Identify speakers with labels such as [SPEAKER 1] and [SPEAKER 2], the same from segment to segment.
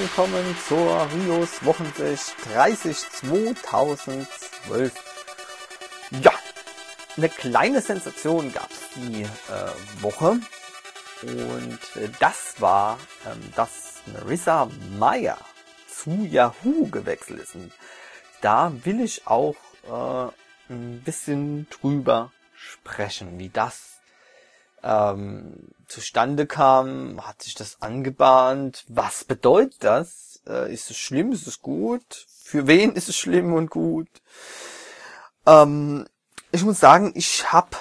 [SPEAKER 1] willkommen zur Rios Wochensicht 30 2012. Ja, eine kleine Sensation gab es die Woche und das war, dass Marissa Mayer zu Yahoo gewechselt ist. Und da will ich auch ein bisschen drüber sprechen, wie das zustande kam, hat sich das angebahnt, was bedeutet das, ist es schlimm, ist es gut, für wen ist es schlimm und gut. Ich muss sagen, ich habe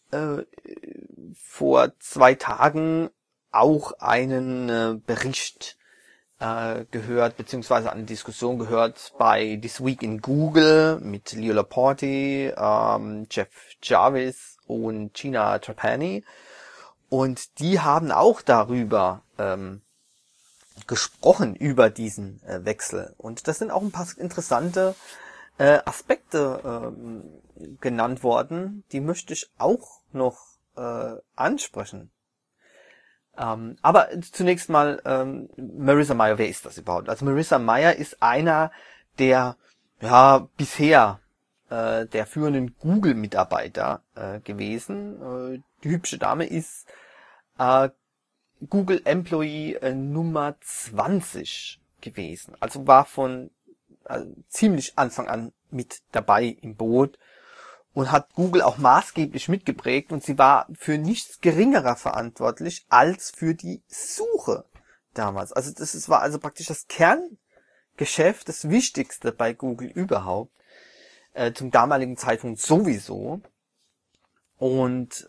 [SPEAKER 1] vor 2 Tagen auch einen Bericht gehört, beziehungsweise eine Diskussion gehört bei This Week in Google mit Leo Laporte, Jeff Jarvis und Gina Trapani. Und die haben auch darüber gesprochen, über diesen Wechsel. Und das sind auch ein paar interessante Aspekte genannt worden. Die möchte ich auch noch ansprechen. Aber zunächst mal Marissa Mayer, wer ist das überhaupt? Also Marissa Mayer ist einer der bisher der führenden Google-Mitarbeiter gewesen. Die hübsche Dame ist Google Employee Nummer 20 gewesen. Also war von ziemlich Anfang an mit dabei im Boot und hat Google auch maßgeblich mitgeprägt, und sie war für nichts geringerer verantwortlich als für die Suche damals. Also war also praktisch das Kerngeschäft, das Wichtigste bei Google überhaupt, zum damaligen Zeitpunkt sowieso. Und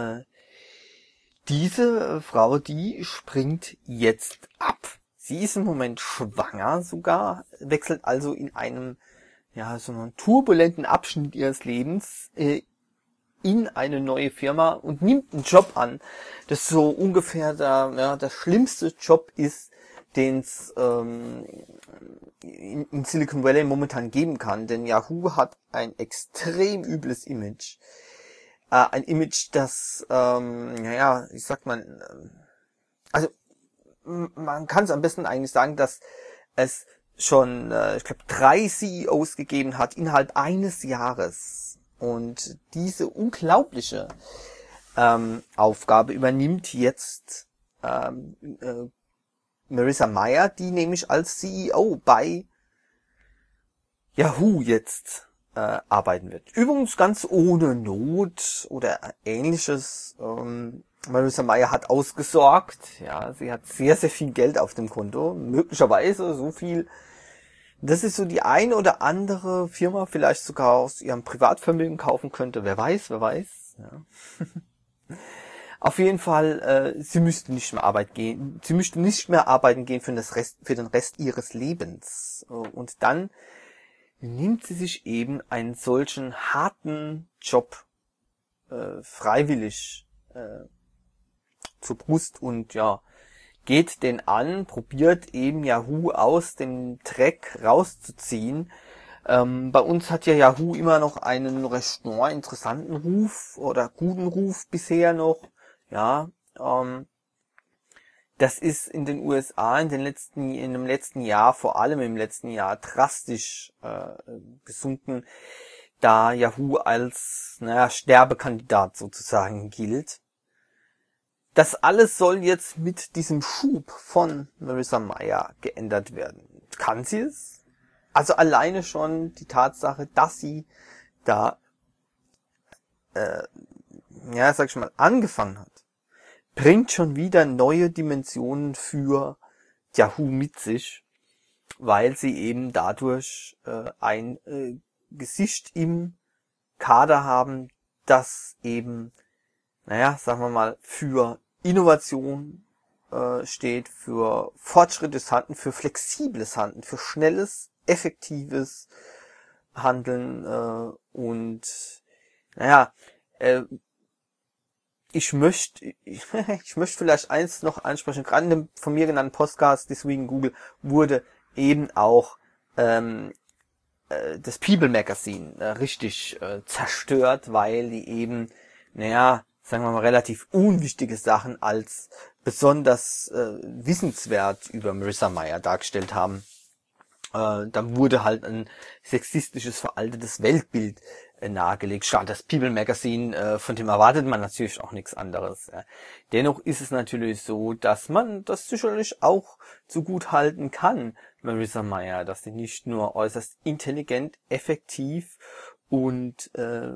[SPEAKER 1] diese Frau, die springt jetzt ab. Sie ist im Moment schwanger sogar, wechselt also in einem so einen turbulenten Abschnitt ihres Lebens in eine neue Firma und nimmt einen Job an, das so ungefähr der schlimmste Job ist, den es in Silicon Valley momentan geben kann. Denn Yahoo hat ein extrem übles Image. Ein Image, das, wie sagt man, also man kann es am besten eigentlich sagen, dass es schon, ich glaube, 3 CEOs gegeben hat innerhalb eines Jahres. Und diese unglaubliche Aufgabe übernimmt jetzt Marissa Mayer, die nämlich als CEO bei Yahoo jetzt arbeiten wird. Übrigens ganz ohne Not oder ähnliches. Marissa Mayer hat ausgesorgt. Ja, sie hat sehr, sehr viel Geld auf dem Konto. Möglicherweise so viel, dass sie so die eine oder andere Firma vielleicht sogar aus ihrem Privatvermögen kaufen könnte. Wer weiß. Ja. Auf jeden Fall, sie müsste nicht mehr arbeiten gehen. Sie müsste nicht mehr arbeiten gehen für den Rest ihres Lebens. Und dann nimmt sie sich eben einen solchen harten Job freiwillig zur Brust und geht den an, probiert eben Yahoo aus dem Dreck rauszuziehen. Bei uns hat ja Yahoo immer noch einen recht interessanten Ruf oder guten Ruf bisher noch. Das ist in den USA in dem letzten Jahr, vor allem im letzten Jahr, drastisch gesunken, da Yahoo als Sterbekandidat sozusagen gilt. Das alles soll jetzt mit diesem Schub von Marissa Mayer geändert werden. Kann sie es? Also alleine schon die Tatsache, dass sie da angefangen hat, bringt schon wieder neue Dimensionen für Yahoo mit sich, weil sie eben dadurch ein Gesicht im Kader haben, das eben, sagen wir mal, für Innovation steht, für fortschrittliches Handeln, für flexibles Handeln, für schnelles, effektives Handeln und ich möchte vielleicht eins noch ansprechen. Gerade in dem von mir genannten Podcast This Week in Google wurde eben auch das People Magazine richtig zerstört, weil die eben, sagen wir mal, relativ unwichtige Sachen als besonders wissenswert über Marissa Mayer dargestellt haben. Da wurde halt ein sexistisches, veraltetes Weltbild nahegelegt. Schade, das People Magazine, von dem erwartet man natürlich auch nichts anderes. Ja. Dennoch ist es natürlich so, dass man das sicherlich auch zugute halten kann, Marissa Mayer, dass sie nicht nur äußerst intelligent, effektiv und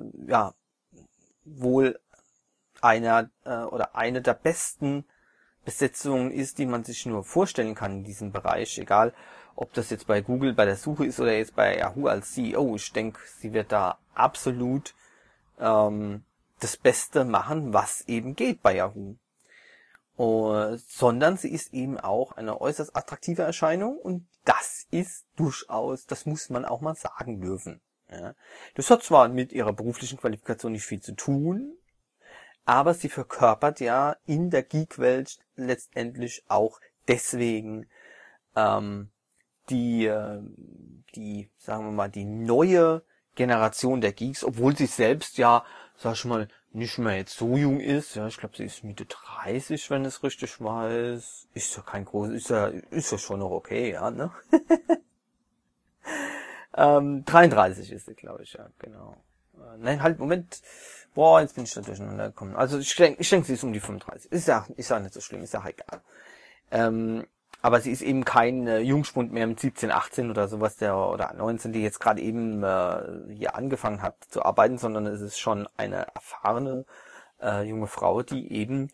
[SPEAKER 1] wohl eine der besten Besetzungen ist, die man sich nur vorstellen kann in diesem Bereich, egal ob das jetzt bei Google bei der Suche ist oder jetzt bei Yahoo als CEO. Ich denke, sie wird da absolut das Beste machen, was eben geht bei Yahoo. Sondern sie ist eben auch eine äußerst attraktive Erscheinung und das ist durchaus, das muss man auch mal sagen dürfen. Ja. Das hat zwar mit ihrer beruflichen Qualifikation nicht viel zu tun, aber sie verkörpert ja in der Geek-Welt letztendlich auch deswegen die, sagen wir mal, die neue Generation der Geeks, obwohl sie selbst ja, sag ich mal, nicht mehr jetzt so jung ist. Ja, ich glaube, sie ist Mitte 30, wenn es richtig weiß. Ist ja kein großes, ist ja schon noch okay, ja, ne? 33 ist sie, glaube ich, ja, genau. Nein, halt, Moment. Boah, jetzt bin ich da durcheinander gekommen. Also ich denke, sie ist um die 35. Ist ja nicht so schlimm, ist ja egal. Aber sie ist eben kein Jungspund mehr mit 17, 18 oder sowas, oder 19, die jetzt gerade eben hier angefangen hat zu arbeiten, sondern es ist schon eine erfahrene junge Frau, die eben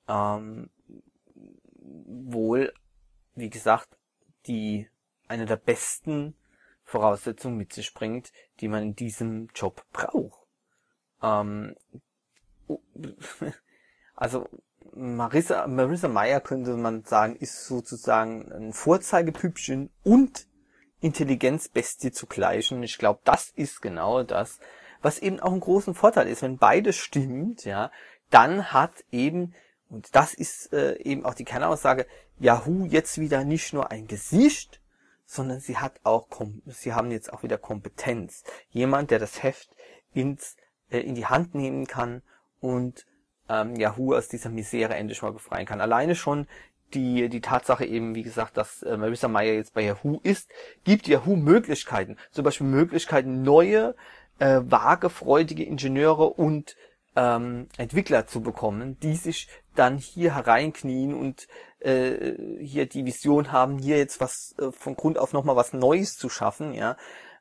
[SPEAKER 1] wohl, wie gesagt, die eine der besten Voraussetzungen mit sich bringt, die man in diesem Job braucht. Also Marissa Mayer, könnte man sagen, ist sozusagen ein Vorzeigetypchen und Intelligenzbestie zugleich. Und ich glaube, das ist genau das, was eben auch einen großen Vorteil ist. Wenn beides stimmt, ja, dann hat eben, und das ist eben auch die Kernaussage, Yahoo jetzt wieder nicht nur ein Gesicht, sondern sie haben jetzt auch wieder Kompetenz. Jemand, der das Heft in die Hand nehmen kann und Yahoo aus dieser Misere endlich mal befreien kann. Alleine schon die Tatsache eben, wie gesagt, dass Marissa Mayer jetzt bei Yahoo ist, gibt Yahoo Möglichkeiten. Zum Beispiel Möglichkeiten, neue, wagefreudige Ingenieure und Entwickler zu bekommen, die sich dann hier hereinknien und hier die Vision haben, hier jetzt was von Grund auf nochmal was Neues zu schaffen, ja.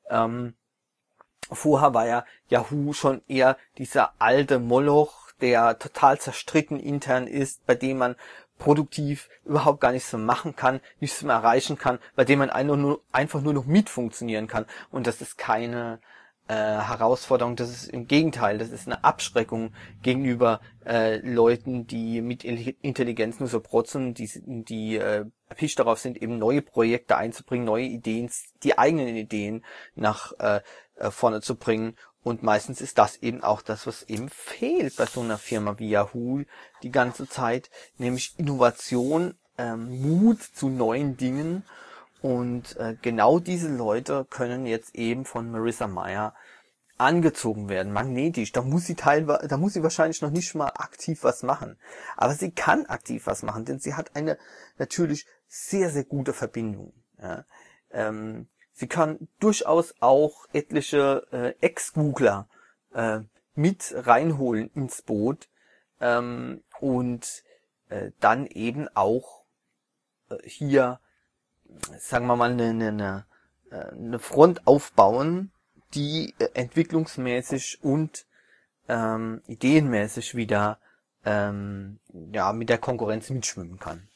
[SPEAKER 1] Vorher war ja Yahoo schon eher dieser alte Moloch, der total zerstritten intern ist, bei dem man produktiv überhaupt gar nichts mehr machen kann, nichts mehr erreichen kann, bei dem man einfach nur noch mitfunktionieren kann. Und das ist keine Herausforderung, das ist im Gegenteil, das ist eine Abschreckung gegenüber Leuten, die mit Intelligenz nur so protzen, die erpicht darauf sind, eben neue Projekte einzubringen, neue Ideen, die eigenen Ideen nach vorne zu bringen. Und meistens ist das eben auch das, was eben fehlt bei so einer Firma wie Yahoo die ganze Zeit, nämlich Innovation, Mut zu neuen Dingen. Und genau diese Leute können jetzt eben von Marissa Mayer angezogen werden, magnetisch. Da muss sie wahrscheinlich noch nicht mal aktiv was machen. Aber sie kann aktiv was machen, denn sie hat eine natürlich sehr, sehr gute Verbindung. Ja. Sie kann durchaus auch etliche Ex-Googler mit reinholen ins Boot und dann eben auch hier, sagen wir mal, eine Front aufbauen, die entwicklungsmäßig und ideenmäßig wieder mit der Konkurrenz mitschwimmen kann.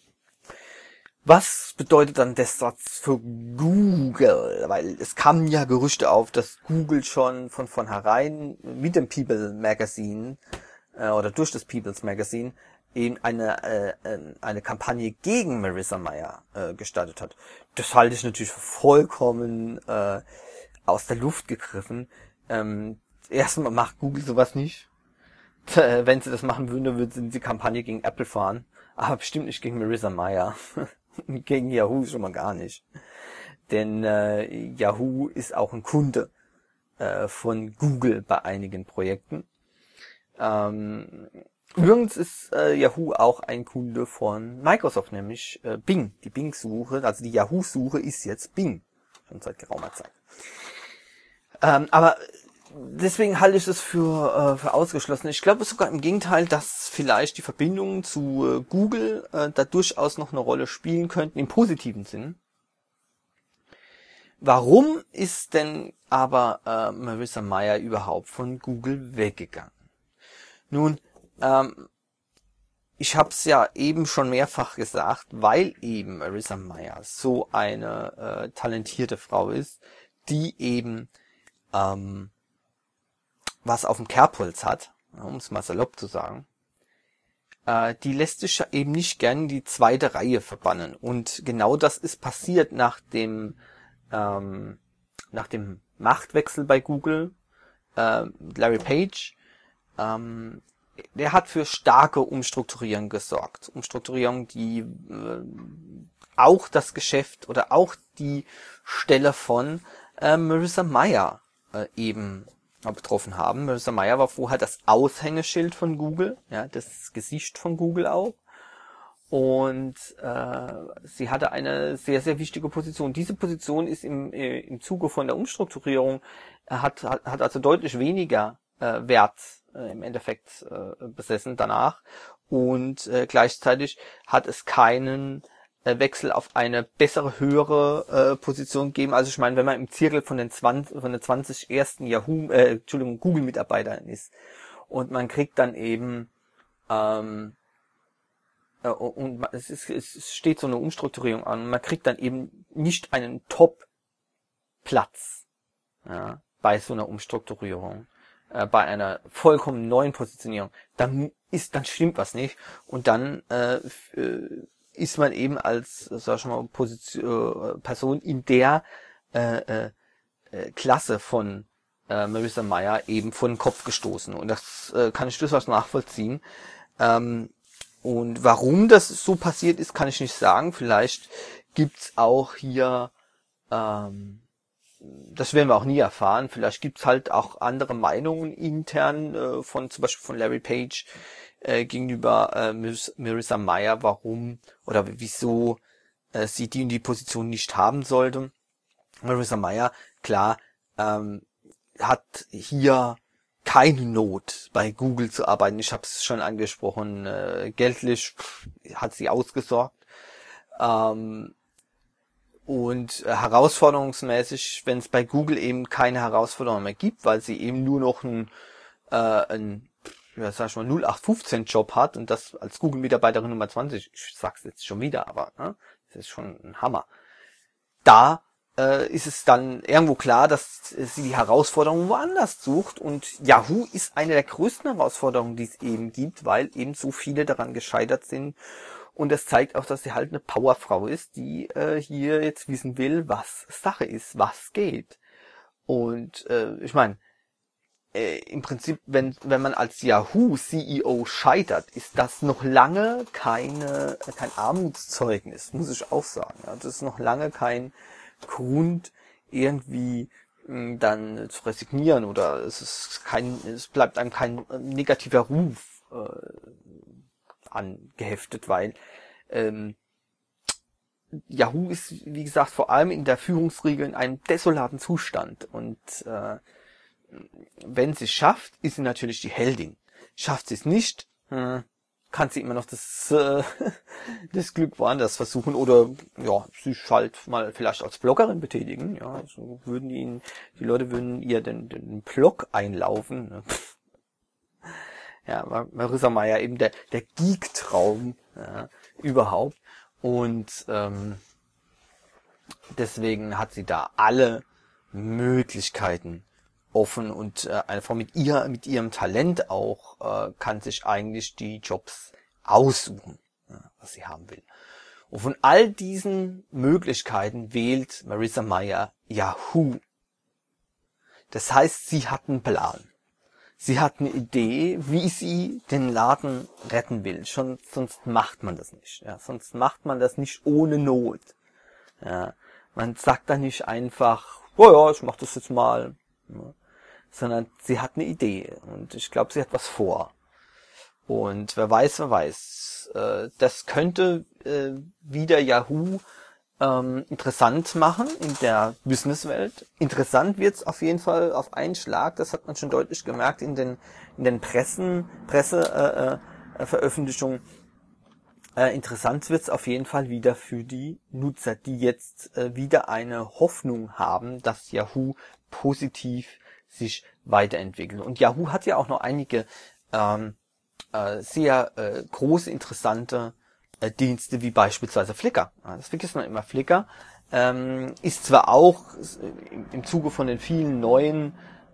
[SPEAKER 1] Was bedeutet dann der Satz für Google? Weil es kamen ja Gerüchte auf, dass Google schon von vornherein mit dem People Magazine oder durch das People's Magazine eben eine Kampagne gegen Marissa Mayer gestartet hat. Das halte ich natürlich für vollkommen aus der Luft gegriffen. Erstmal macht Google sowas nicht. Wenn sie das machen würden, dann würden sie die Kampagne gegen Apple fahren. Aber bestimmt nicht gegen Marissa Mayer. Gegen Yahoo schon mal gar nicht. Denn Yahoo ist auch ein Kunde von Google bei einigen Projekten. Übrigens ist Yahoo auch ein Kunde von Microsoft, nämlich Bing. Die Bing-Suche, also die Yahoo-Suche ist jetzt Bing. Schon seit geraumer Zeit. Aber deswegen halte ich es für ausgeschlossen. Ich glaube sogar im Gegenteil, dass vielleicht die Verbindungen zu Google da durchaus noch eine Rolle spielen könnten, im positiven Sinn. Warum ist denn aber Marissa Mayer überhaupt von Google weggegangen? Nun, ich habe es ja eben schon mehrfach gesagt, weil eben Marissa Mayer so eine talentierte Frau ist, die eben was auf dem Kerbholz hat, um es mal salopp zu sagen, die lässt sich ja eben nicht gern in die zweite Reihe verbannen. Und genau das ist passiert nach dem Machtwechsel bei Google. Larry Page, der hat für starke Umstrukturierung gesorgt. Umstrukturierung, die auch das Geschäft oder auch die Stelle von Marissa Mayer eben betroffen haben. Marissa Mayer war vorher das Aushängeschild von Google, ja, das Gesicht von Google auch. Und sie hatte eine sehr, sehr wichtige Position. Diese Position ist im Zuge von der Umstrukturierung, hat also deutlich weniger Wert im Endeffekt besessen danach. Und gleichzeitig hat es keinen Wechsel auf eine bessere, höhere Position geben. Also ich meine, wenn man im Zirkel von den 20 ersten Google-Mitarbeitern ist und man kriegt dann eben und es steht so eine Umstrukturierung an und man kriegt dann eben nicht einen Top-Platz, ja, bei so einer Umstrukturierung, bei einer vollkommen neuen Positionierung, dann stimmt was nicht und dann ist man eben als, sag ich mal, Person in der Klasse von Marissa Mayer eben vor den Kopf gestoßen. Und das kann ich durchaus nachvollziehen. Und warum das so passiert ist, kann ich nicht sagen. Vielleicht gibt's auch hier, das werden wir auch nie erfahren, vielleicht gibt's halt auch andere Meinungen intern von zum Beispiel von Larry Page gegenüber Marissa Mayer, warum oder wieso sie die in die Position nicht haben sollte. Marissa Mayer, klar, hat hier keine Not, bei Google zu arbeiten. Ich habe es schon angesprochen, geldlich hat sie ausgesorgt. Und herausforderungsmäßig, wenn es bei Google eben keine Herausforderung mehr gibt, weil sie eben nur noch einen 0815-Job hat und das als Google-Mitarbeiterin Nummer 20, ich sag's jetzt schon wieder, aber ne, das ist schon ein Hammer. Da ist es dann irgendwo klar, dass sie die Herausforderung woanders sucht und Yahoo ist eine der größten Herausforderungen, die es eben gibt, weil eben so viele daran gescheitert sind und das zeigt auch, dass sie halt eine Powerfrau ist, die hier jetzt wissen will, was Sache ist, was geht. Und ich meine, im Prinzip, wenn man als Yahoo-CEO scheitert, ist das noch lange kein Armutszeugnis, muss ich auch sagen. Ja, das ist noch lange kein Grund, irgendwie dann zu resignieren oder es bleibt einem kein negativer Ruf angeheftet, weil Yahoo ist, wie gesagt, vor allem in der Führungsriege in einem desolaten Zustand und wenn sie es schafft, ist sie natürlich die Heldin. Schafft sie es nicht, kann sie immer noch das Glück woanders versuchen oder ja, sich halt mal vielleicht als Bloggerin betätigen. Ja, so würden die Leute würden ihr den Blog einlaufen. Ne? Ja, Marissa Mayer eben der Geek-Traum überhaupt und deswegen hat sie da alle Möglichkeiten offen und eine Frau mit ihrem Talent auch kann sich eigentlich die Jobs aussuchen, was sie haben will. Und von all diesen Möglichkeiten wählt Marissa Mayer Yahoo. Das heißt, sie hat einen Plan. Sie hat eine Idee, wie sie den Laden retten will. Sonst macht man das nicht. Ja, sonst macht man das nicht ohne Not. Ja, man sagt da nicht einfach, oh ja, ich mach das jetzt mal. Ja, sondern sie hat eine Idee und ich glaube, sie hat was vor. Und wer weiß, das könnte wieder Yahoo interessant machen in der Businesswelt. Interessant wird's auf jeden Fall auf einen Schlag, das hat man schon deutlich gemerkt in den Presseveröffentlichungen. Interessant wird's auf jeden Fall wieder für die Nutzer, die jetzt wieder eine Hoffnung haben, dass Yahoo positiv sich weiterentwickelt. Und Yahoo hat ja auch noch einige sehr große, interessante Dienste, wie beispielsweise Flickr. Das vergisst man immer. Flickr ist zwar auch im Zuge von den vielen neuen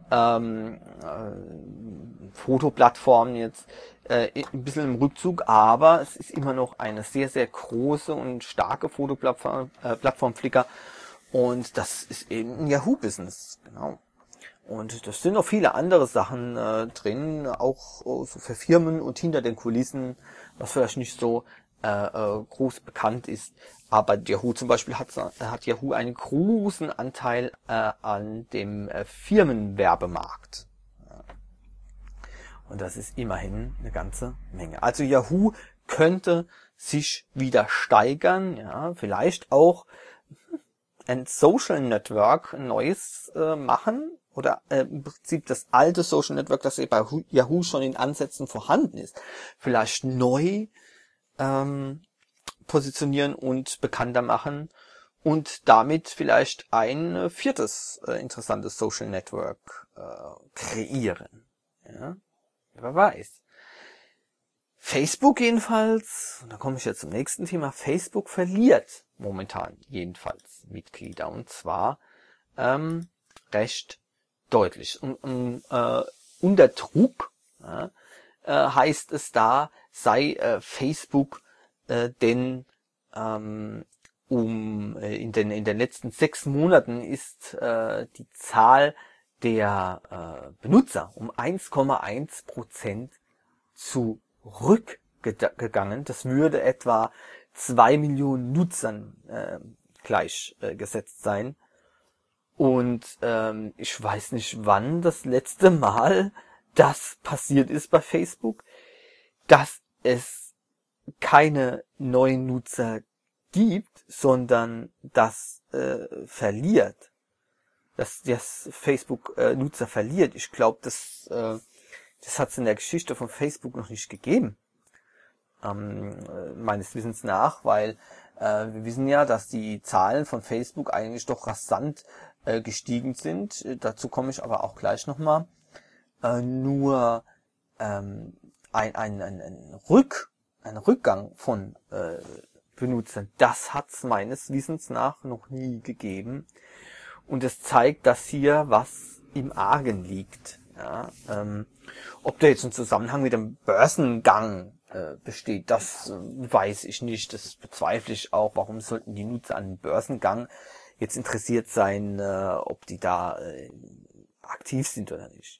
[SPEAKER 1] Fotoplattformen jetzt ein bisschen im Rückzug, aber es ist immer noch eine sehr, sehr große und starke Fotoplattform Flickr, und das ist eben ein Yahoo-Business, genau. Und das sind noch viele andere Sachen drin, auch so für Firmen und hinter den Kulissen, was vielleicht nicht so groß bekannt ist. Aber Yahoo zum Beispiel hat Yahoo einen großen Anteil an dem Firmenwerbemarkt. Und das ist immerhin eine ganze Menge. Also Yahoo könnte sich wieder steigern, ja, vielleicht auch ein Social Network neues machen, oder im Prinzip das alte Social Network, das bei Yahoo schon in Ansätzen vorhanden ist, vielleicht neu positionieren und bekannter machen und damit vielleicht ein viertes interessantes Social Network kreieren. Ja? Wer weiß. Facebook jedenfalls, und da komme ich jetzt zum nächsten Thema, Facebook verliert momentan jedenfalls Mitglieder, und zwar recht deutlich. Unter Druck heißt es da, sei Facebook denn in den letzten 6 Monaten ist die Zahl der Benutzer um 1,1% zurückgegangen. Das würde etwa 2 Millionen Nutzern gleichgesetzt sein. Und ich weiß nicht, wann das letzte Mal das passiert ist bei Facebook, dass es keine neuen Nutzer gibt, sondern das verliert. Dass das Facebook Nutzer verliert. Ich glaube, das hat es in der Geschichte von Facebook noch nicht gegeben. Meines Wissens nach, weil wir wissen ja, dass die Zahlen von Facebook eigentlich doch rasant gestiegen sind. Dazu komme ich aber auch gleich nochmal. Nur ein Rückgang von Benutzern, das hat es meines Wissens nach noch nie gegeben. Und es zeigt, dass hier was im Argen liegt. Ja, ob da jetzt ein Zusammenhang mit dem Börsengang besteht, das weiß ich nicht. Das bezweifle ich auch. Warum sollten die Nutzer an dem Börsengang jetzt interessiert sein, ob die da aktiv sind oder nicht?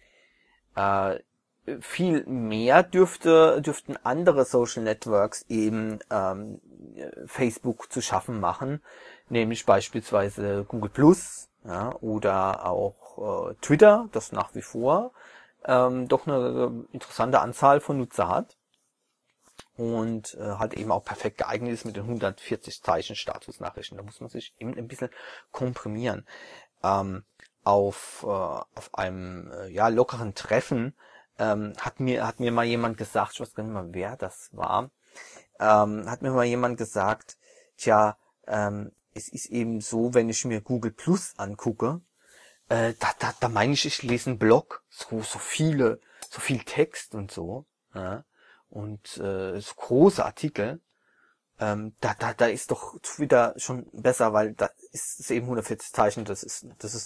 [SPEAKER 1] Viel mehr dürften andere Social Networks eben Facebook zu schaffen machen, nämlich beispielsweise Google Plus, ja, oder auch Twitter, das nach wie vor doch eine interessante Anzahl von Nutzer hat und halt eben auch perfekt geeignet ist mit den 140 Zeichen Statusnachrichten. Da muss man sich eben ein bisschen komprimieren. Auf einem lockeren Treffen hat mir mal jemand gesagt, ich weiß gar nicht mal, wer das war, hat mir mal jemand gesagt, es ist eben so, wenn ich mir Google Plus angucke, da meine ich lese einen Blog, so viel Text und ja, und so große Artikel, da ist doch Twitter schon besser, weil da ist es eben 140 Zeichen, das ist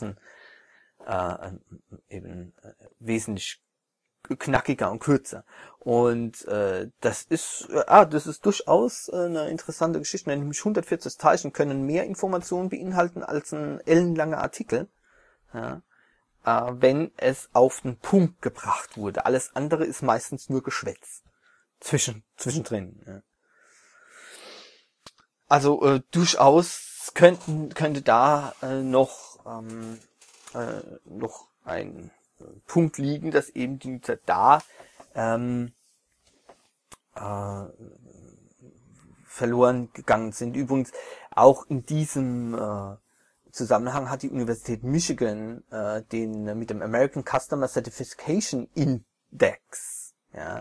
[SPEAKER 1] eben wesentlich knackiger und kürzer. Und das ist durchaus eine interessante Geschichte, nämlich 140 Zeichen können mehr Informationen beinhalten als ein ellenlanger Artikel, ja, wenn es auf den Punkt gebracht wurde. Alles andere ist meistens nur Geschwätz zwischendrin. Ja. Also durchaus könnte da noch ein Punkt liegen, dass eben die Nutzer da verloren gegangen sind. Übrigens auch in diesem Zusammenhang hat die Universität Michigan den mit dem American Customer Certification Index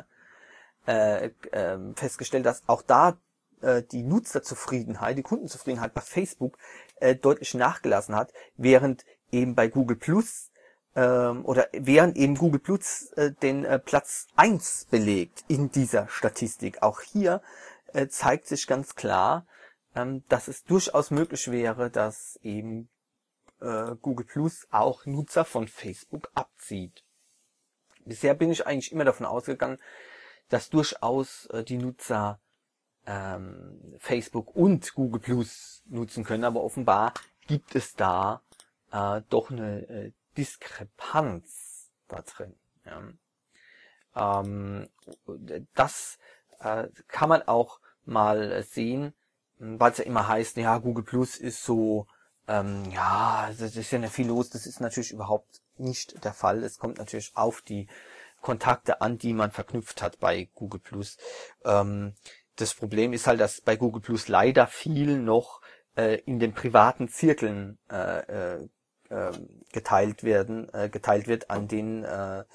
[SPEAKER 1] festgestellt, dass auch da die Nutzerzufriedenheit, die Kundenzufriedenheit bei Facebook deutlich nachgelassen hat, während eben bei Google Plus während eben Google Plus den Platz 1 belegt in dieser Statistik. Auch hier zeigt sich ganz klar, dass es durchaus möglich wäre, dass eben Google Plus auch Nutzer von Facebook abzieht. Bisher bin ich eigentlich immer davon ausgegangen, dass durchaus die Nutzer Facebook und Google Plus nutzen können, aber offenbar gibt es da doch eine Diskrepanz da drin. Ja. Das kann man auch mal sehen, weil es ja immer heißt, ja, Google Plus ist so, das ist ja nicht viel los. Das ist natürlich überhaupt nicht der Fall. Es kommt natürlich auf die Kontakte an, die man verknüpft hat bei Google Plus. Das Problem ist halt, dass bei Google Plus leider viel noch in den privaten Zirkeln geteilt wird an den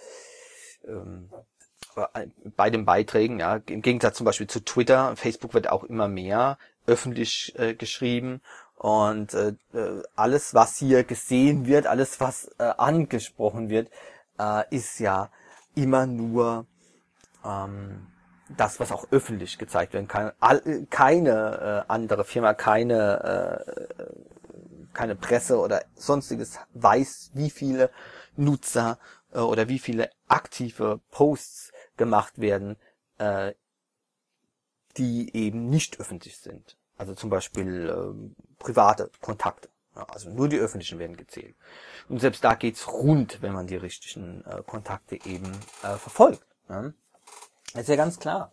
[SPEAKER 1] bei den Beiträgen, ja, im Gegensatz zum Beispiel zu Twitter. Facebook wird auch immer mehr öffentlich geschrieben und alles, was hier gesehen wird, alles, was angesprochen wird, ist ja immer nur das, was auch öffentlich gezeigt werden kann. Keine andere Firma, keine Presse oder sonstiges weiß, wie viele Nutzer oder wie viele aktive Posts gemacht werden, die eben nicht öffentlich sind. Also zum Beispiel private Kontakte. Ja, also nur die öffentlichen werden gezählt. Und selbst da geht's rund, wenn man die richtigen Kontakte eben verfolgt. Ja. Das ist ja ganz klar.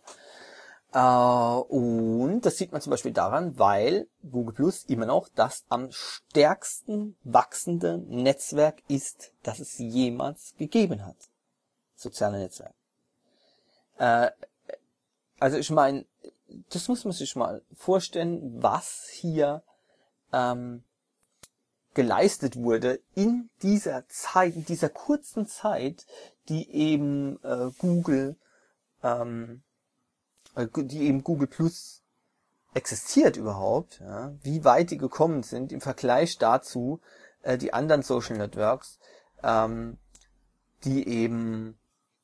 [SPEAKER 1] Und das sieht man zum Beispiel daran, weil Google Plus immer noch das am stärksten wachsende Netzwerk ist, das es jemals gegeben hat. Soziale Netzwerk. Also ich meine, das muss man sich mal vorstellen, was hier geleistet wurde in dieser Zeit, in dieser kurzen Zeit, die eben Google Plus existiert überhaupt, ja, wie weit die gekommen sind im Vergleich dazu die anderen Social Networks, die eben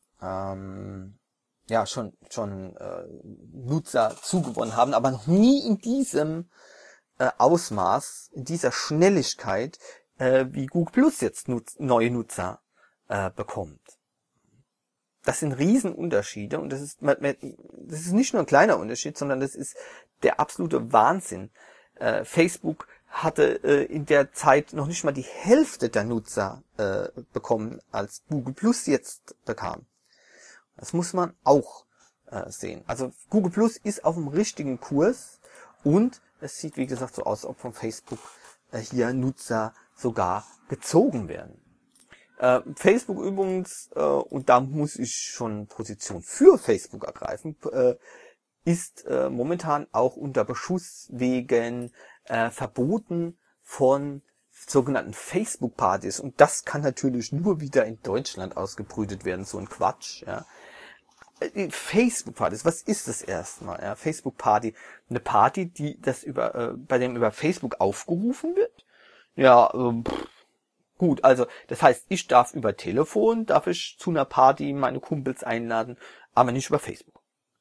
[SPEAKER 1] schon Nutzer zugewonnen haben, aber noch nie in diesem Ausmaß, in dieser Schnelligkeit, wie Google Plus jetzt neue Nutzer bekommt. Das sind Riesenunterschiede und das ist nicht nur ein kleiner Unterschied, sondern das ist der absolute Wahnsinn. Facebook hatte in der Zeit noch nicht mal die Hälfte der Nutzer bekommen, als Google Plus jetzt bekam. Das muss man auch sehen. Also Google Plus ist auf dem richtigen Kurs und es sieht, wie gesagt, so aus, als ob von Facebook hier Nutzer sogar gezogen werden. Facebook übrigens, und da muss ich schon Position für Facebook ergreifen, ist momentan auch unter Beschuss wegen Verboten von sogenannten Facebook-Partys. Und das kann natürlich nur wieder in Deutschland ausgebrütet werden, so ein Quatsch. Ja. Facebook-Partys, was ist das erstmal? Ja, Facebook-Party, eine Party, bei dem über Facebook aufgerufen wird. Ja, gut, also das heißt, ich darf über Telefon, darf ich zu einer Party meine Kumpels einladen, aber nicht über Facebook.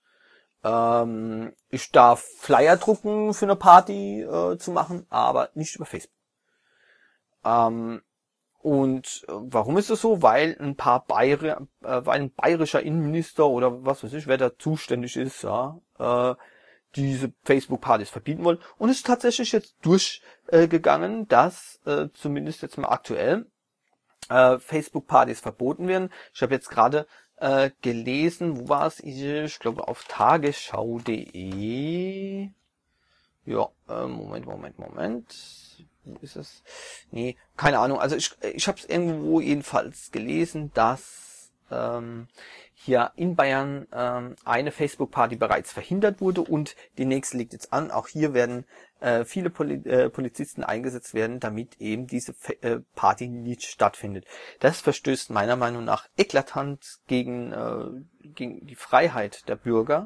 [SPEAKER 1] Ich darf Flyer drucken für eine Party zu machen, aber nicht über Facebook. Und warum ist das so? Weil weil ein bayerischer Innenminister oder was weiß ich, wer da zuständig ist, ja, diese Facebook-Partys verbieten wollen. Und es ist tatsächlich jetzt durchgegangen, dass zumindest jetzt mal aktuell Facebook-Partys verboten werden. Ich habe jetzt gerade gelesen, wo war es? Ich glaube auf tagesschau.de. Ja, Moment. Wo ist es? Nee, keine Ahnung. Also ich habe es irgendwo jedenfalls gelesen, dass hier in Bayern eine Facebook-Party bereits verhindert wurde und die nächste liegt jetzt an. Auch hier werden viele Polizisten eingesetzt werden, damit eben diese Party nicht stattfindet. Das verstößt meiner Meinung nach eklatant gegen die Freiheit der Bürger,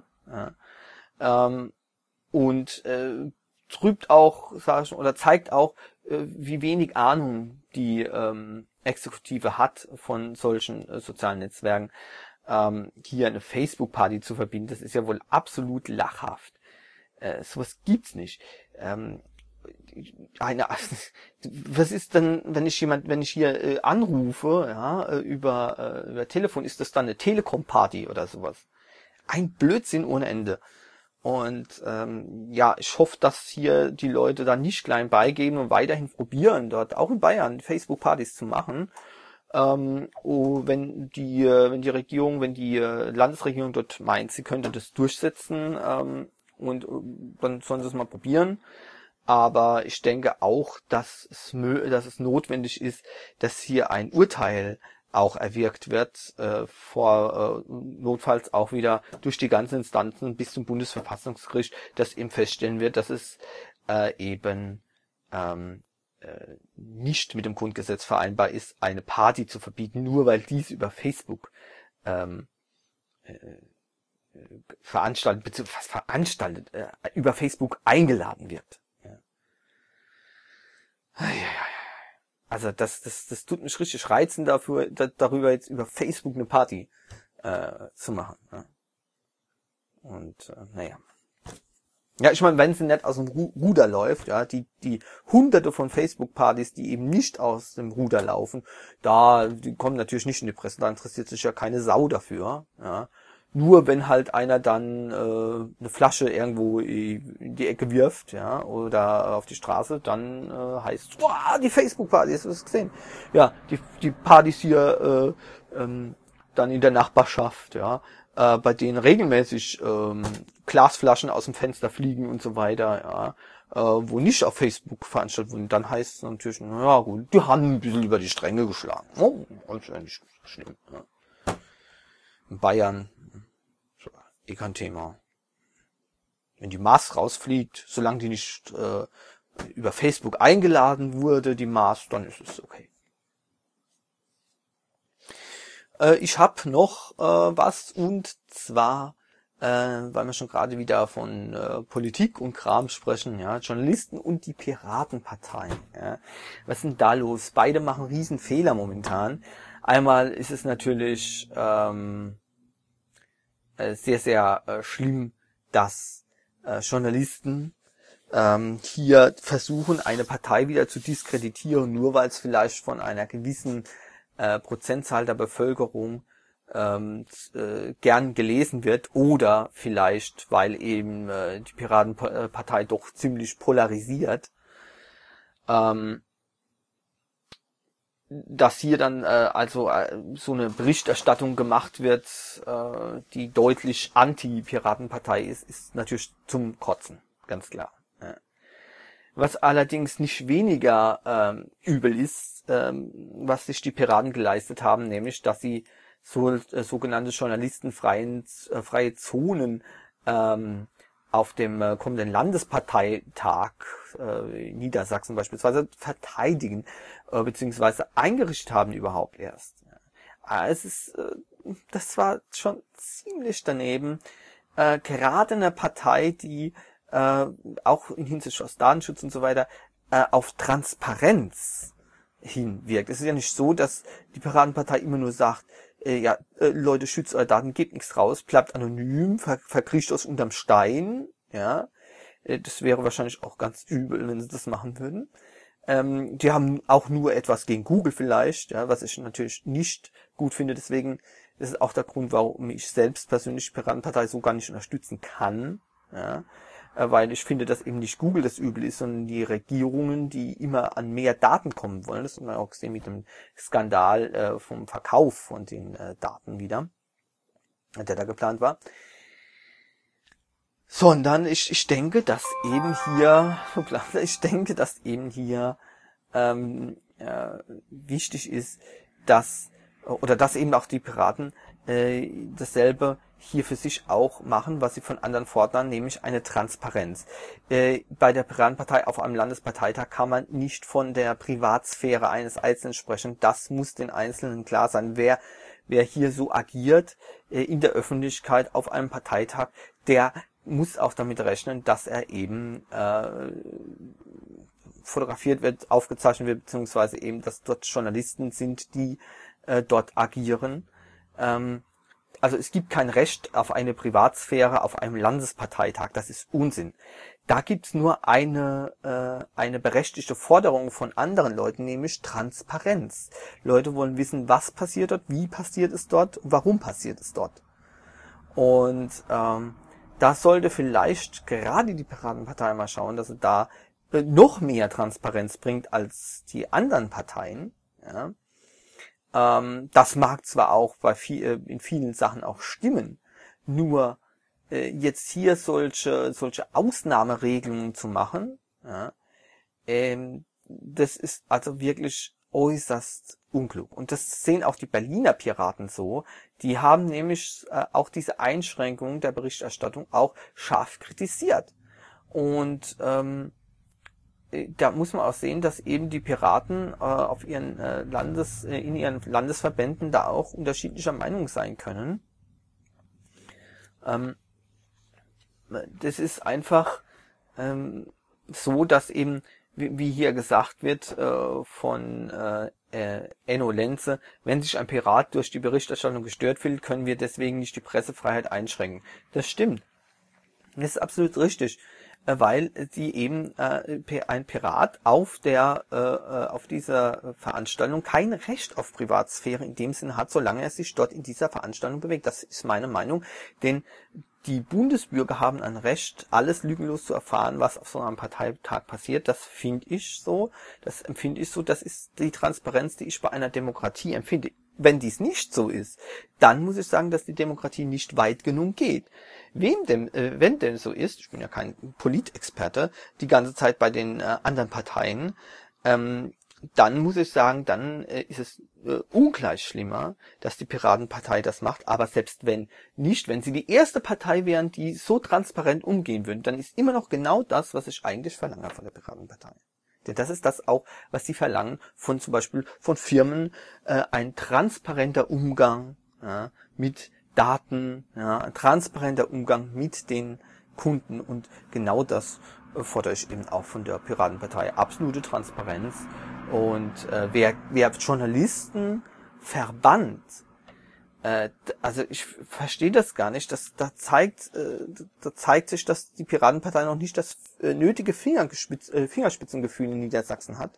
[SPEAKER 1] und trübt auch, sag ich, oder zeigt auch, wie wenig Ahnung die Exekutive hat von solchen sozialen Netzwerken. Hier eine Facebook-Party zu verbieten, das ist ja wohl absolut lachhaft. Sowas gibt's nicht. Was ist denn, wenn ich hier anrufe, ja, über Telefon, ist das dann eine Telekom-Party oder sowas? Ein Blödsinn ohne End. Und ich hoffe, dass hier die Leute dann nicht klein beigeben und weiterhin probieren, dort auch in Bayern Facebook-Partys zu machen. Wenn die Regierung, wenn die Landesregierung dort meint, sie könnte das durchsetzen, und dann sollen sie es mal probieren. Aber ich denke auch, dass es notwendig ist, dass hier ein Urteil auch erwirkt wird, notfalls auch wieder durch die ganzen Instanzen bis zum Bundesverfassungsgericht, das eben feststellen wird, dass es nicht mit dem Grundgesetz vereinbar ist, eine Party zu verbieten, nur weil dies über Facebook über Facebook eingeladen wird. Ja. Also das tut mich richtig reizen darüber jetzt über Facebook eine Party zu machen. Ja. Und ja, ich meine, wenn sie nicht aus dem Ruder läuft, ja, die hunderte von Facebook-Partys, die eben nicht aus dem Ruder laufen, die kommen natürlich nicht in die Presse, da interessiert sich ja keine Sau dafür, ja. Nur wenn halt einer dann eine Flasche irgendwo in die Ecke wirft, ja, oder auf die Straße, dann heißt es, wow, die Facebook-Party, hast du das gesehen? Ja, die Partys hier dann in der Nachbarschaft, ja, bei denen regelmäßig Glasflaschen aus dem Fenster fliegen und so weiter, ja, wo nicht auf Facebook veranstaltet wurden, dann heißt es natürlich, ja gut, die haben ein bisschen über die Stränge geschlagen. Oh, das ist ja nicht schlimm. Ja. In Bayern, kein Thema. Wenn die Maß rausfliegt, solange die nicht über Facebook eingeladen wurde, die Maß, dann ist es okay. Ich habe noch was, und zwar, weil wir schon gerade wieder von Politik und Kram sprechen, ja, Journalisten und die Piratenpartei. Ja. Was ist denn da los? Beide machen riesen Fehler momentan. Einmal ist es natürlich sehr, sehr schlimm, dass Journalisten hier versuchen, eine Partei wieder zu diskreditieren, nur weil es vielleicht von einer gewissen Prozentzahl der Bevölkerung gern gelesen wird, oder vielleicht, weil eben die Piratenpartei doch ziemlich polarisiert, dass hier dann so eine Berichterstattung gemacht wird, die deutlich anti-Piratenpartei ist natürlich zum Kotzen, ganz klar. Ja. Was allerdings nicht weniger übel ist, was sich die Piraten geleistet haben, nämlich, dass sie sogenannte journalistenfreie Zonen auf dem kommenden Landesparteitag in Niedersachsen beispielsweise verteidigen, beziehungsweise eingerichtet haben überhaupt erst. Das war schon ziemlich daneben, gerade eine Partei, die auch in Hinsicht auf Datenschutz und so weiter auf Transparenz hinwirkt. Es ist ja nicht so, dass die Piratenpartei immer nur sagt, Leute, schützt eure Daten, gebt nichts raus, bleibt anonym, verkriecht euch unterm Stein, ja. Das wäre wahrscheinlich auch ganz übel, wenn sie das machen würden. Die haben auch nur etwas gegen Google vielleicht, ja, was ich natürlich nicht gut finde. Deswegen ist es auch der Grund, warum ich selbst persönlich die Piratenpartei so gar nicht unterstützen kann, ja. Weil ich finde, dass eben nicht Google das Übel ist, sondern die Regierungen, die immer an mehr Daten kommen wollen. Das haben wir auch gesehen mit dem Skandal vom Verkauf von den Daten wieder, der da geplant war. Sondern ich denke, dass eben hier wichtig ist, dass oder dass eben auch die Piraten dasselbe hier für sich auch machen, was sie von anderen fordern, nämlich eine Transparenz. Bei der Piratenpartei auf einem Landesparteitag kann man nicht von der Privatsphäre eines Einzelnen sprechen. Das muss den Einzelnen klar sein. Wer hier so agiert in der Öffentlichkeit auf einem Parteitag, der muss auch damit rechnen, dass er eben fotografiert wird, aufgezeichnet wird, beziehungsweise eben, dass dort Journalisten sind, die dort agieren. Also es gibt kein Recht auf eine Privatsphäre auf einem Landesparteitag. Das ist Unsinn. Da gibt's nur eine berechtigte Forderung von anderen Leuten, nämlich Transparenz. Leute wollen wissen, was passiert dort, wie passiert es dort, warum passiert es dort. Und da sollte vielleicht gerade die Piratenpartei mal schauen, dass sie da noch mehr Transparenz bringt als die anderen Parteien. Ja. Das mag zwar auch in vielen Sachen auch stimmen, nur jetzt hier solche Ausnahmeregelungen zu machen, ja, das ist also wirklich äußerst unklug. Und das sehen auch die Berliner Piraten so. Die haben nämlich auch diese Einschränkung der Berichterstattung auch scharf kritisiert. Und da muss man auch sehen, dass eben die Piraten auf ihren in ihren Landesverbänden da auch unterschiedlicher Meinung sein können. Das ist einfach so, dass eben, wie hier gesagt wird von Enno Lenze, wenn sich ein Pirat durch die Berichterstattung gestört fühlt, können wir deswegen nicht die Pressefreiheit einschränken. Das stimmt. Das ist absolut richtig. Weil die eben ein Pirat auf dieser Veranstaltung kein Recht auf Privatsphäre in dem Sinne hat, solange er sich dort in dieser Veranstaltung bewegt. Das ist meine Meinung, denn die Bundesbürger haben ein Recht, alles lückenlos zu erfahren, was auf so einem Parteitag passiert. Das finde ich so, das empfinde ich so, das ist die Transparenz, die ich bei einer Demokratie empfinde. Wenn dies nicht so ist, dann muss ich sagen, dass die Demokratie nicht weit genug geht. Wenn denn so ist, ich bin ja kein Politexperte, die ganze Zeit bei den anderen Parteien, dann muss ich sagen, dann ist es ungleich schlimmer, dass die Piratenpartei das macht. Aber selbst wenn sie die erste Partei wären, die so transparent umgehen würden, dann ist immer noch genau das, was ich eigentlich verlange von der Piratenpartei. Denn das ist das auch, was sie verlangen von zum Beispiel von Firmen, ein transparenter Umgang mit Daten, ein transparenter Umgang mit den Kunden. Und genau das fordere ich eben auch von der Piratenpartei. Absolute Transparenz. Und wer Journalisten verbannt, also ich verstehe das gar nicht. Da zeigt sich, dass die Piratenpartei noch nicht das nötige Fingerspitzengefühl in Niedersachsen hat.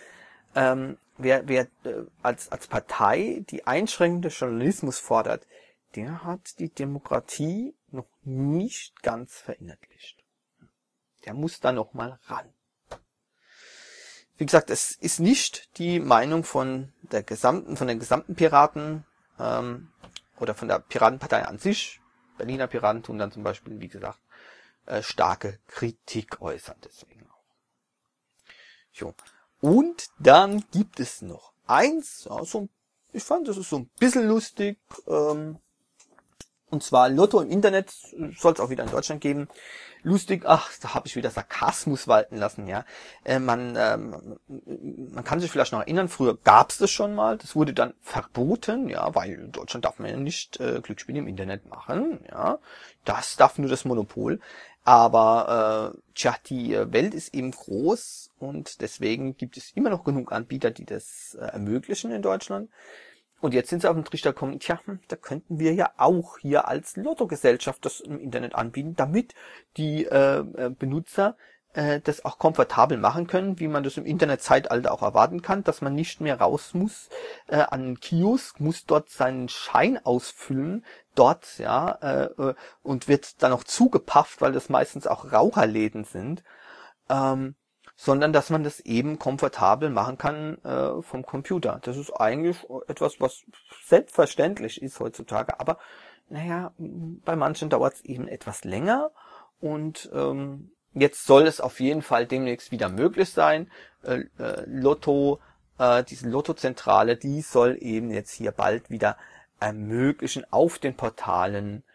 [SPEAKER 1] Wer als Partei die Einschränkung des Journalismus fordert, der hat die Demokratie noch nicht ganz verinnerlicht. Der muss da noch mal ran. Wie gesagt, es ist nicht die Meinung von den gesamten Piraten oder von der Piratenpartei an sich. Berliner Piraten tun dann zum Beispiel, wie gesagt, starke Kritik äußern. Deswegen auch. Jo. Und dann gibt es noch eins, ich fand, das ist so ein bisschen lustig, und zwar Lotto im Internet, soll es auch wieder in Deutschland geben. Lustig, da habe ich wieder Sarkasmus walten lassen, ja. Man kann sich vielleicht noch erinnern, früher gab es das schon mal, das wurde dann verboten, ja, weil in Deutschland darf man ja nicht Glücksspiele im Internet machen, ja. Das darf nur das Monopol. Aber die Welt ist eben groß und deswegen gibt es immer noch genug Anbieter, die das ermöglichen in Deutschland. Und jetzt sind sie auf den Trichter gekommen, da könnten wir ja auch hier als Lottogesellschaft das im Internet anbieten, damit die Benutzer das auch komfortabel machen können, wie man das im Internetzeitalter auch erwarten kann, dass man nicht mehr raus muss an einen Kiosk, muss dort seinen Schein ausfüllen, dort, und wird dann noch zugepafft, weil das meistens auch Raucherläden sind, sondern dass man das eben komfortabel machen kann vom Computer. Das ist eigentlich etwas, was selbstverständlich ist heutzutage, aber bei manchen dauert es eben etwas länger und jetzt soll es auf jeden Fall demnächst wieder möglich sein, Lotto diese Lottozentrale, die soll eben jetzt hier bald wieder ermöglichen, auf den Portalen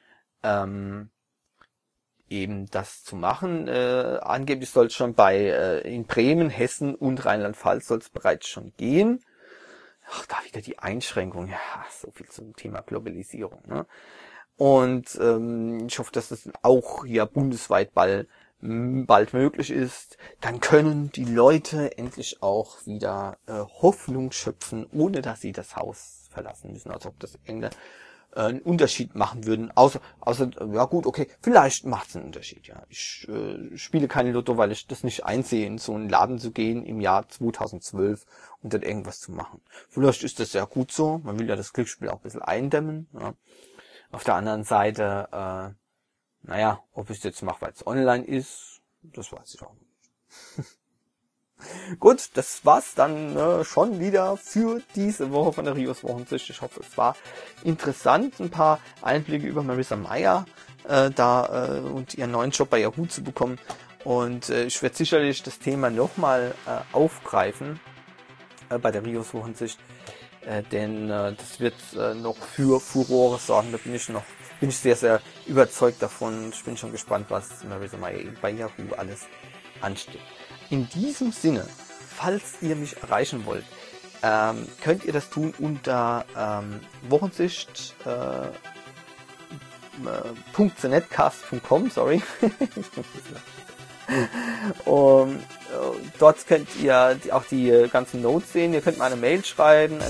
[SPEAKER 1] eben das zu machen. Angeblich soll es schon in Bremen, Hessen und Rheinland-Pfalz soll es bereits schon gehen. Ach, da wieder die Einschränkung. Ja, so viel zum Thema Globalisierung. Ne? Und ich hoffe, dass das auch hier bundesweit bald möglich ist. Dann können die Leute endlich auch wieder Hoffnung schöpfen, ohne dass sie das Haus verlassen müssen. Also ob das irgendeine einen Unterschied machen würden, außer ja gut, okay, vielleicht macht es einen Unterschied, ja. Ich spiele keine Lotto, weil ich das nicht einsehe, in so einen Laden zu gehen im Jahr 2012 und dort irgendwas zu machen. Vielleicht ist das ja gut so, man will ja das Glücksspiel auch ein bisschen eindämmen, ja. Auf der anderen Seite, naja, ob ich es jetzt mache, weil es online ist, das weiß ich auch nicht. Gut, das war's dann schon wieder für diese Woche von der Rios Wochensicht. Ich hoffe, es war interessant, ein paar Einblicke über Marissa Mayer und ihren neuen Job bei Yahoo zu bekommen. Und ich werde sicherlich das Thema nochmal aufgreifen bei der Rios Wochensicht, denn das wird noch für Furore sorgen. Da bin ich sehr, sehr überzeugt davon. Ich bin schon gespannt, was Marissa Mayer eben bei Yahoo alles ansteht. In diesem Sinne, falls ihr mich erreichen wollt, könnt ihr das tun unter wochensicht.netcast.com, sorry. Dort könnt ihr auch die ganzen Notes sehen. Ihr könnt mir eine Mail schreiben,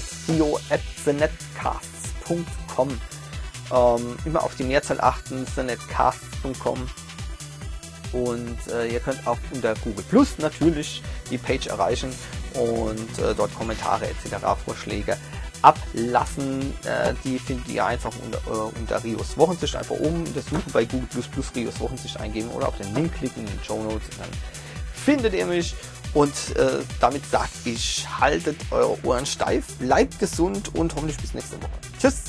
[SPEAKER 1] rio@thenetcasts.com. Immer auf die Mehrzahl achten, thenetcasts.com. Und ihr könnt auch unter Google Plus natürlich die Page erreichen und dort Kommentare etc. Vorschläge ablassen. Die findet ihr einfach unter Rios Wochensicht. Einfach oben in der Suche bei Google Plus Rios Wochensicht eingeben oder auf den Link klicken in den Show Notes. Dann findet ihr mich. Und damit sage ich, haltet eure Ohren steif, bleibt gesund und hoffentlich bis nächste Woche. Tschüss!